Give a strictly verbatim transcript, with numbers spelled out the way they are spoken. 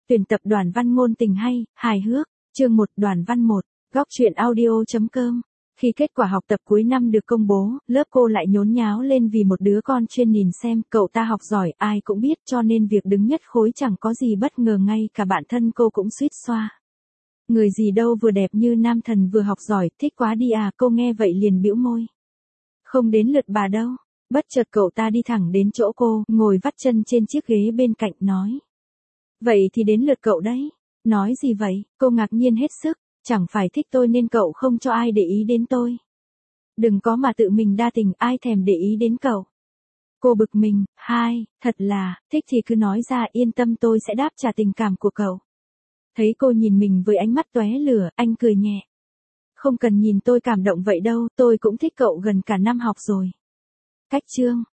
Tuyển tập đoàn văn ngôn tình hay, hài hước. Chương một Đoàn văn một. Góc truyện audio.com. Khi kết quả học tập cuối năm được công bố, lớp cô lại nhốn nháo lên vì một đứa con chuyên nhìn xem, cậu ta học giỏi, ai cũng biết, cho nên việc đứng nhất khối chẳng có gì bất ngờ, ngay cả bản thân cô cũng suýt xoa. Người gì đâu vừa đẹp như nam thần vừa học giỏi, thích quá đi à, cô nghe vậy liền bĩu môi. Không đến lượt bà đâu. Bất chợt cậu ta đi thẳng đến chỗ cô, ngồi vắt chân trên chiếc ghế bên cạnh, nói. Vậy thì đến lượt cậu đấy. Nói gì vậy? Cô ngạc nhiên hết sức. Chẳng phải thích tôi nên cậu không cho ai để ý đến tôi. Đừng có mà tự mình đa tình, ai thèm để ý đến cậu. Cô bực mình. Hai, thật là, thích thì cứ nói ra, yên tâm, tôi sẽ đáp trả tình cảm của cậu. Thấy cô nhìn mình với ánh mắt tóe lửa, anh cười nhẹ. Không cần nhìn tôi cảm động vậy đâu, tôi cũng thích cậu gần cả năm học rồi. Cách chương.